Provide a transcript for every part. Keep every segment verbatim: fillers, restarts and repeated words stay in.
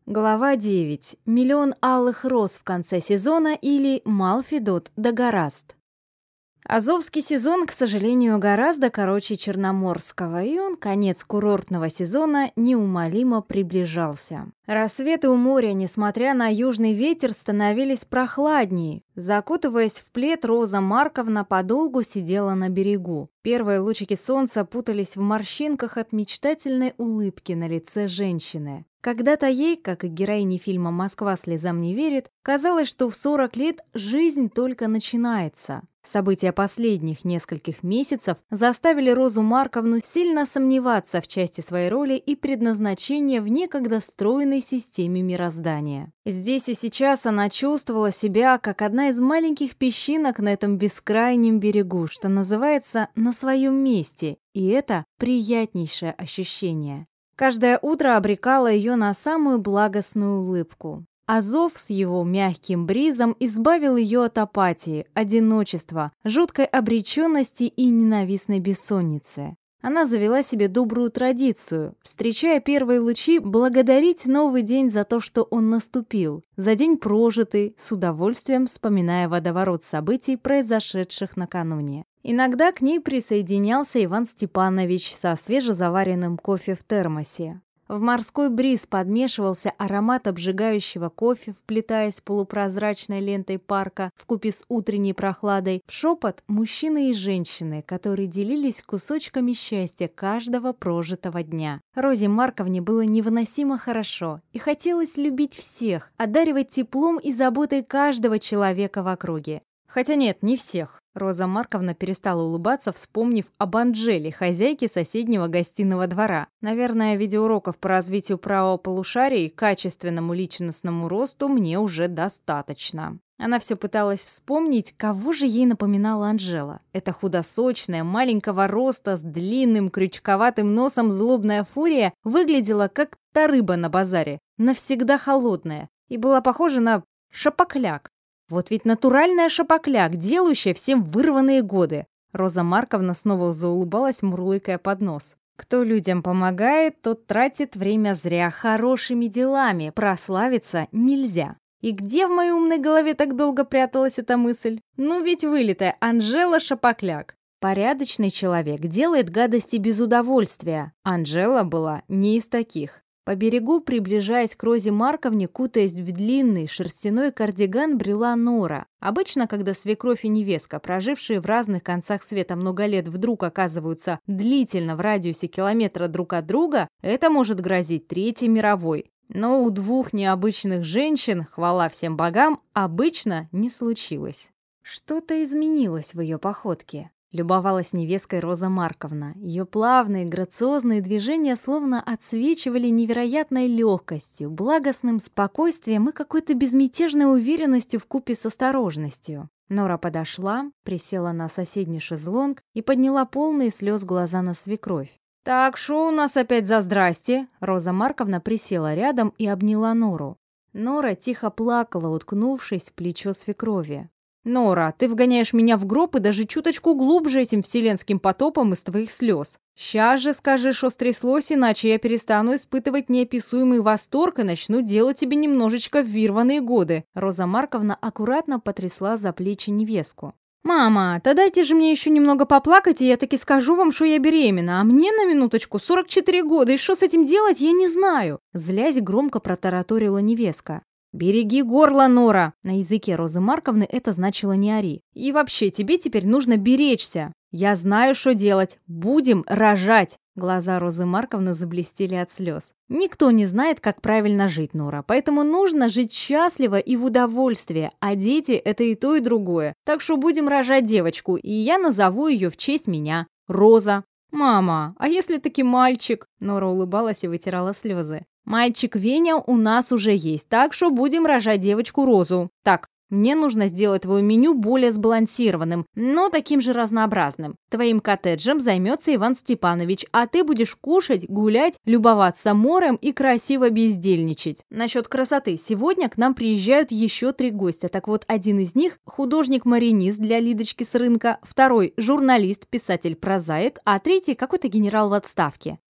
Глава девять. Миллион алых роз в конце сезона или Малфидот да Гораст. Азовский сезон, к сожалению, гораздо короче Черноморского, и он, конец курортного сезона, неумолимо приближался. Рассветы у моря, несмотря на южный ветер, становились прохладнее. Закутываясь в плед, Роза Марковна подолгу сидела на берегу. Первые лучики солнца путались в морщинках от мечтательной улыбки на лице женщины. Когда-то ей, как и героине фильма «Москва слезам не верит», казалось, что в сорок лет жизнь только начинается. События последних нескольких месяцев заставили Розу Марковну сильно сомневаться в части своей роли и предназначения в некогда стройной системе мироздания. Здесь и сейчас она чувствовала себя как одна из маленьких песчинок на этом бескрайнем берегу, что называется, на своем месте, и это приятнейшее ощущение. Каждое утро обрекало ее на самую благостную улыбку. Азов с его мягким бризом избавил ее от апатии, одиночества, жуткой обреченности и ненавистной бессонницы. Она завела себе добрую традицию, встречая первые лучи, благодарить новый день за то, что он наступил, за день прожитый, с удовольствием вспоминая водоворот событий, произошедших накануне. Иногда к ней присоединялся Иван Степанович со свежезаваренным кофе в термосе. В морской бриз подмешивался аромат обжигающего кофе, вплетаясь полупрозрачной лентой парка вкупе с утренней прохладой, в шепот мужчины и женщины, которые делились кусочками счастья каждого прожитого дня. Розе Марковне было невыносимо хорошо, и хотелось любить всех, одаривать теплом и заботой каждого человека в округе. Хотя нет, не всех. Роза Марковна перестала улыбаться, вспомнив об Анжеле, хозяйке соседнего гостиного двора. Наверное, видеоуроков по развитию правого полушария и качественному личностному росту мне уже достаточно. Она все пыталась вспомнить, кого же ей напоминала Анжела. Эта худосочная, маленького роста, с длинным крючковатым носом злобная фурия выглядела как та рыба на базаре, навсегда холодная, и была похожа на шапокляк. Вот ведь натуральная шапокляк, делающая всем вырванные годы. Роза Марковна снова заулыбалась, мурлыкая под нос. Кто людям помогает, тот тратит время зря. Хорошими делами прославиться нельзя. И где в моей умной голове так долго пряталась эта мысль? Ну ведь вылитая Анжела Шапокляк. Порядочный человек делает гадости без удовольствия. Анжела была не из таких. По берегу, приближаясь к Розе Марковне, кутаясь в длинный шерстяной кардиган, брела Нора. Обычно, когда свекровь и невестка, прожившие в разных концах света много лет, вдруг оказываются длительно в радиусе километра друг от друга, это может грозить Третьей мировой. Но у двух необычных женщин, хвала всем богам, обычно не случилось. Что-то изменилось в ее походке. Любовалась невесткой Роза Марковна. Ее плавные, грациозные движения словно отсвечивали невероятной легкостью, благостным спокойствием и какой-то безмятежной уверенностью вкупе с осторожностью. Нора подошла, присела на соседний шезлонг и подняла полные слез глаза на свекровь. «Так, шо у нас опять за здрасте?» Роза Марковна присела рядом и обняла Нору. Нора тихо плакала, уткнувшись в плечо свекрови. «Нора, ты вгоняешь меня в гроб и даже чуточку глубже этим вселенским потопом из твоих слез. Сейчас же скажи, что стряслось, иначе я перестану испытывать неописуемый восторг и начну делать тебе немножечко вирванные годы». Роза Марковна аккуратно потрясла за плечи невестку. «Мама, да дайте же мне еще немного поплакать, и я таки скажу вам, что я беременна, а мне на минуточку сорок четыре года, и что с этим делать, я не знаю». Злясь, громко протараторила невестка. «Береги горло, Нора!» На языке Розы Марковны это значило «не ори». «И вообще, тебе теперь нужно беречься. Я знаю, что делать. Будем рожать!» Глаза Розы Марковны заблестели от слез. «Никто не знает, как правильно жить, Нора, поэтому нужно жить счастливо и в удовольствии, а дети – это и то, и другое. Так что будем рожать девочку, и я назову ее в честь меня – Роза». «Мама, а если таки мальчик?» Нора улыбалась и вытирала слезы. «Мальчик Веня у нас уже есть, так что будем рожать девочку Розу. Так, мне нужно сделать твое меню более сбалансированным, но таким же разнообразным. Твоим коттеджем займется Иван Степанович, а ты будешь кушать, гулять, любоваться морем и красиво бездельничать. Насчет красоты. Сегодня к нам приезжают еще три гостя. Так вот, один из них – художник-маринист для Лидочки с рынка, второй – журналист, писатель-прозаик, а третий – какой-то генерал в отставке.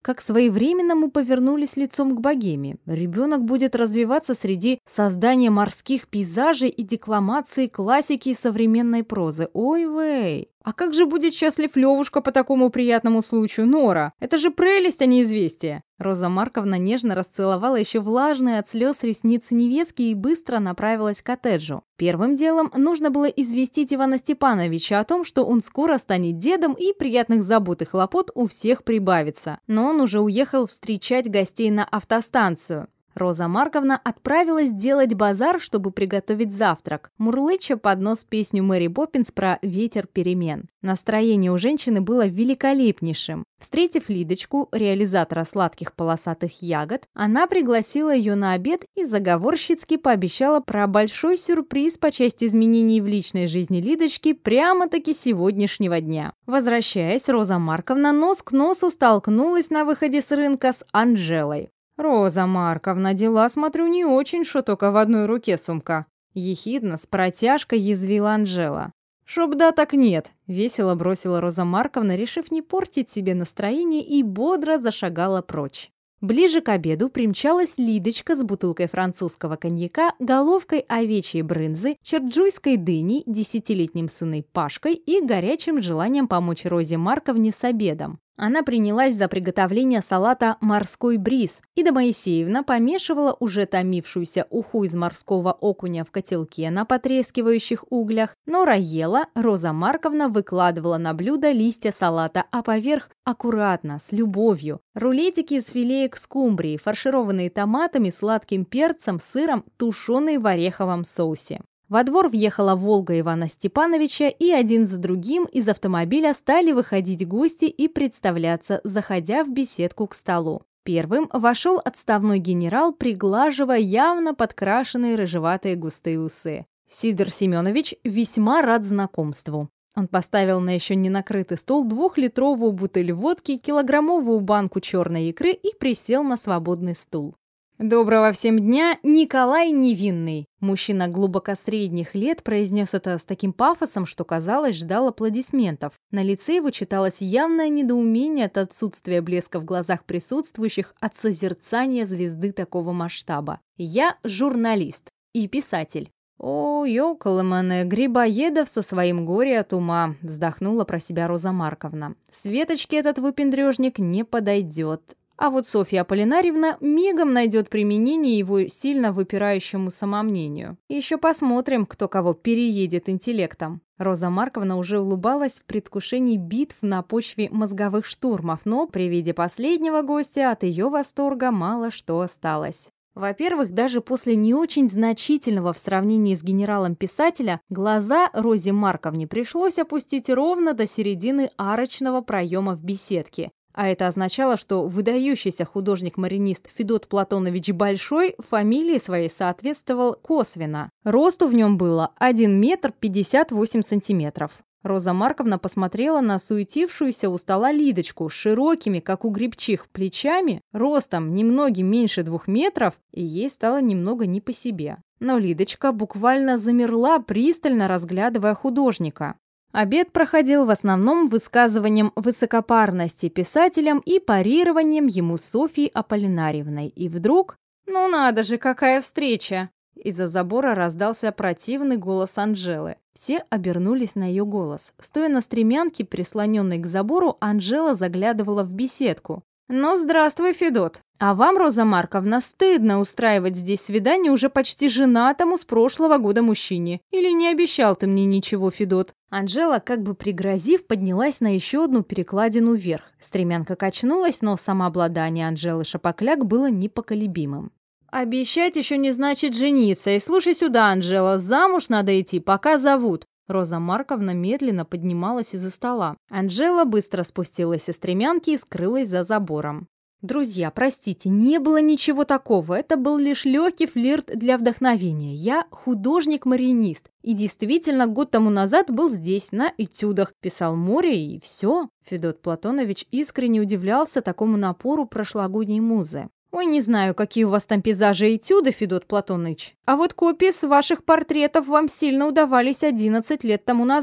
как своевременно мы повернулись лицом к богеме. Ребенок будет развиваться среди создания морских пейзажей и декламации классики и современной прозы. Ой-вей! А как же будет счастлив Левушка по такому приятному случаю, Нора? Это же прелесть, а не известие!» Роза Марковна нежно расцеловала еще влажные от слез ресницы невестки и быстро направилась к коттеджу. Первым делом нужно было известить Ивана Степановича о том, что он скоро станет дедом и приятных забот и хлопот у всех прибавится. Но он уже уехал встречать гостей на автостанцию. Роза Марковна отправилась делать базар, чтобы приготовить завтрак, мурлыча под нос песню Мэри Поппинс про ветер перемен. Настроение у женщины было великолепнейшим. Встретив Лидочку, реализатора сладких полосатых ягод, она пригласила ее на обед и заговорщицки пообещала про большой сюрприз по части изменений в личной жизни Лидочки прямо-таки сегодняшнего дня. Возвращаясь, Роза Марковна нос к носу столкнулась на выходе с рынка с Анжелой. «Роза Марковна, дела, смотрю, не очень, что только в одной руке сумка». Ехидно, с протяжкой язвила Анжела. «Шоб да так нет», — весело бросила Роза Марковна, решив не портить себе настроение, и бодро зашагала прочь. Ближе к обеду примчалась Лидочка с бутылкой французского коньяка, головкой овечьей брынзы, черджуйской дыней, десятилетним сыном Пашкой и горячим желанием помочь Розе Марковне с обедом. Она принялась за приготовление салата «Морской бриз», и Ида Моисеевна помешивала уже томившуюся уху из морского окуня в котелке на потрескивающих углях. Нора ела, Роза Марковна выкладывала на блюдо листья салата, а поверх аккуратно, с любовью, рулетики из филеек скумбрии, фаршированные томатами, сладким перцем, сыром, тушеные в ореховом соусе. Во двор въехала «Волга» Ивана Степановича, и один за другим из автомобиля стали выходить гости и представляться, заходя в беседку к столу. Первым вошел отставной генерал, приглаживая явно подкрашенные рыжеватые густые усы. Сидор Семенович весьма рад знакомству. Он поставил на еще не накрытый стол двухлитровую бутыль водки, килограммовую банку черной икры и присел на свободный стул. «Доброго всем дня, Николай Невинный!» Мужчина глубоко средних лет произнес это с таким пафосом, что, казалось, ждал аплодисментов. На лице его читалось явное недоумение от отсутствия блеска в глазах присутствующих от созерцания звезды такого масштаба. «Я журналист и писатель». «О, ёкаламане, Грибоедов со своим горе от ума», — вздохнула про себя Роза Марковна. «Светочке этот выпендрежник не подойдет». А вот Софья Аполлинарьевна мигом найдет применение его сильно выпирающему самомнению. Еще посмотрим, кто кого переедет интеллектом. Роза Марковна уже улыбалась в предвкушении битв на почве мозговых штурмов, но при виде последнего гостя от ее восторга мало что осталось. Во-первых, даже после не очень значительного в сравнении с генералом писателя, глаза Розе Марковне пришлось опустить ровно до середины арочного проема в беседке. А это означало, что выдающийся художник-маринист Федот Платонович Большой фамилии своей соответствовал косвенно. Росту в нем было один метр пятьдесят восемь сантиметров. Роза Марковна посмотрела на суетившуюся у стола Лидочку с широкими, как у гребчих, плечами, ростом немногим меньше двух метров, и ей стало немного не по себе. Но Лидочка буквально замерла, пристально разглядывая художника. Обед проходил в основном высказыванием высокопарности писателям и парированием ему Софьей Аполлинарьевной. И вдруг... «Ну надо же, какая встреча!» Из-за забора раздался противный голос Анжелы. Все обернулись на ее голос. Стоя на стремянке, прислоненной к забору, Анжела заглядывала в беседку. «Ну, здравствуй, Федот. А вам, Роза Марковна, стыдно устраивать здесь свидание уже почти женатому с прошлого года мужчине. Или не обещал ты мне ничего, Федот?» Анжела, как бы пригрозив, поднялась на еще одну перекладину вверх. Стремянка качнулась, но самообладание Анжелы Шапокляк было непоколебимым. «Обещать еще не значит жениться. И слушай сюда, Анжела, замуж надо идти, пока зовут». Роза Марковна медленно поднималась из-за стола. Анжела быстро спустилась со стремянки и скрылась за забором. «Друзья, простите, не было ничего такого. Это был лишь легкий флирт для вдохновения. Я художник-маринист. И действительно, год тому назад был здесь, на этюдах. Писал море, и все». Федот Платонович искренне удивлялся такому напору прошлогодней музы. «Ой, не знаю, какие у вас там пейзажи и этюды, Федот Платоныч. А вот копии с ваших портретов вам сильно удавались одиннадцать лет тому назад».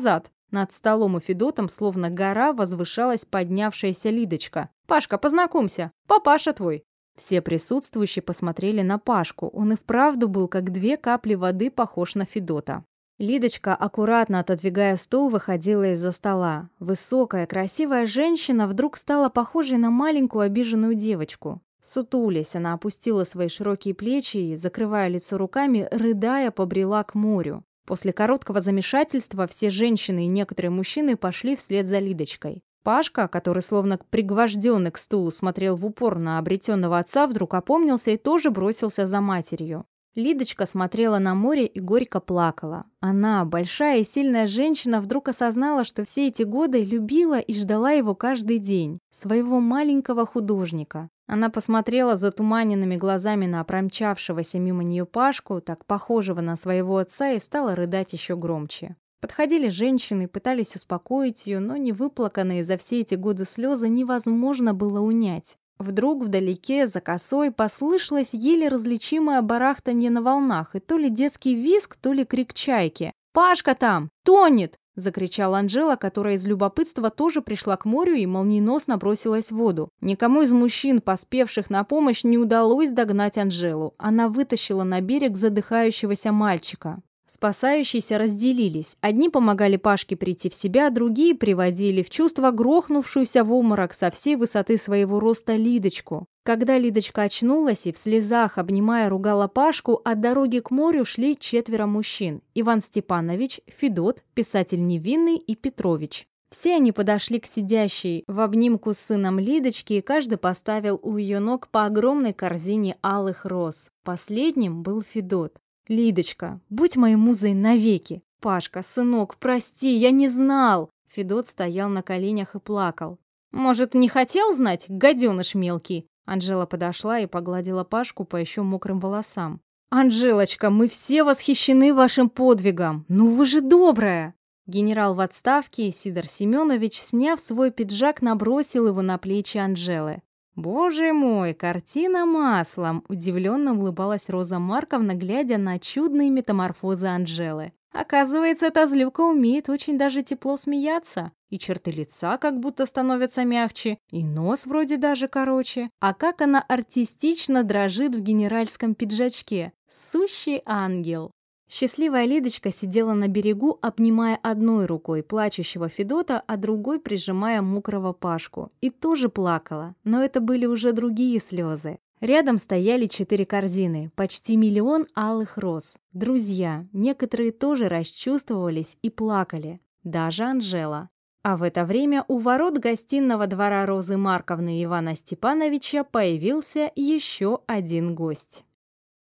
Над столом и Федотом, словно гора, возвышалась поднявшаяся Лидочка. «Пашка, познакомься, папаша твой!» Все присутствующие посмотрели на Пашку. Он и вправду был, как две капли воды, похож на Федота. Лидочка, аккуратно отодвигая стул, выходила из-за стола. Высокая, красивая женщина вдруг стала похожей на маленькую обиженную девочку. Сутулясь, она опустила свои широкие плечи и, закрывая лицо руками, рыдая, побрела к морю. После короткого замешательства все женщины и некоторые мужчины пошли вслед за Лидочкой. Пашка, который словно пригвожденный к стулу смотрел в упор на обретенного отца, вдруг опомнился и тоже бросился за матерью. Лидочка смотрела на море и горько плакала. Она, большая и сильная женщина, вдруг осознала, что все эти годы любила и ждала его каждый день, своего маленького художника. Она посмотрела затуманенными глазами на промчавшегося мимо нее Пашку, так похожего на своего отца, и стала рыдать еще громче. Подходили женщины, пытались успокоить ее, но невыплаканные за все эти годы слезы невозможно было унять. Вдруг вдалеке, за косой, послышалось еле различимое барахтанье на волнах, и то ли детский визг, то ли крик чайки. «Пашка там! Тонет!» – закричала Анжела, которая из любопытства тоже пришла к морю и молниеносно бросилась в воду. Никому из мужчин, поспевших на помощь, не удалось догнать Анжелу. Она вытащила на берег задыхающегося мальчика. Спасающиеся разделились. Одни помогали Пашке прийти в себя, другие приводили в чувство грохнувшуюся в обморок со всей высоты своего роста Лидочку. Когда Лидочка очнулась и в слезах, обнимая, ругала Пашку, от дороги к морю шли четверо мужчин: Иван Степанович, Федот, писатель Невинный и Петрович. Все они подошли к сидящей в обнимку с сыном Лидочке, и каждый поставил у ее ног по огромной корзине алых роз. Последним был Федот. «Лидочка, будь моей музой навеки!» «Пашка, сынок, прости, я не знал!» Федот стоял на коленях и плакал. «Может, не хотел знать, гаденыш мелкий?» Анжела подошла и погладила Пашку по еще мокрым волосам. «Анжелочка, мы все восхищены вашим подвигом! Ну вы же добрая!» Генерал в отставке Сидор Семенович, сняв свой пиджак, набросил его на плечи Анжелы. «Боже мой, картина маслом!» – удивленно улыбалась Роза Марковна, глядя на чудные метаморфозы Анжелы. «Оказывается, эта злюка умеет очень даже тепло смеяться. И черты лица как будто становятся мягче, и нос вроде даже короче. А как она артистично дрожит в генеральском пиджачке! Сущий ангел!» Счастливая Лидочка сидела на берегу, обнимая одной рукой плачущего Федота, а другой прижимая мокрого Пашку. И тоже плакала, но это были уже другие слезы. Рядом стояли четыре корзины, почти миллион алых роз. Друзья, некоторые тоже расчувствовались и плакали, даже Анжела. А в это время у ворот гостиного двора Розы Марковны и Ивана Степановича появился еще один гость.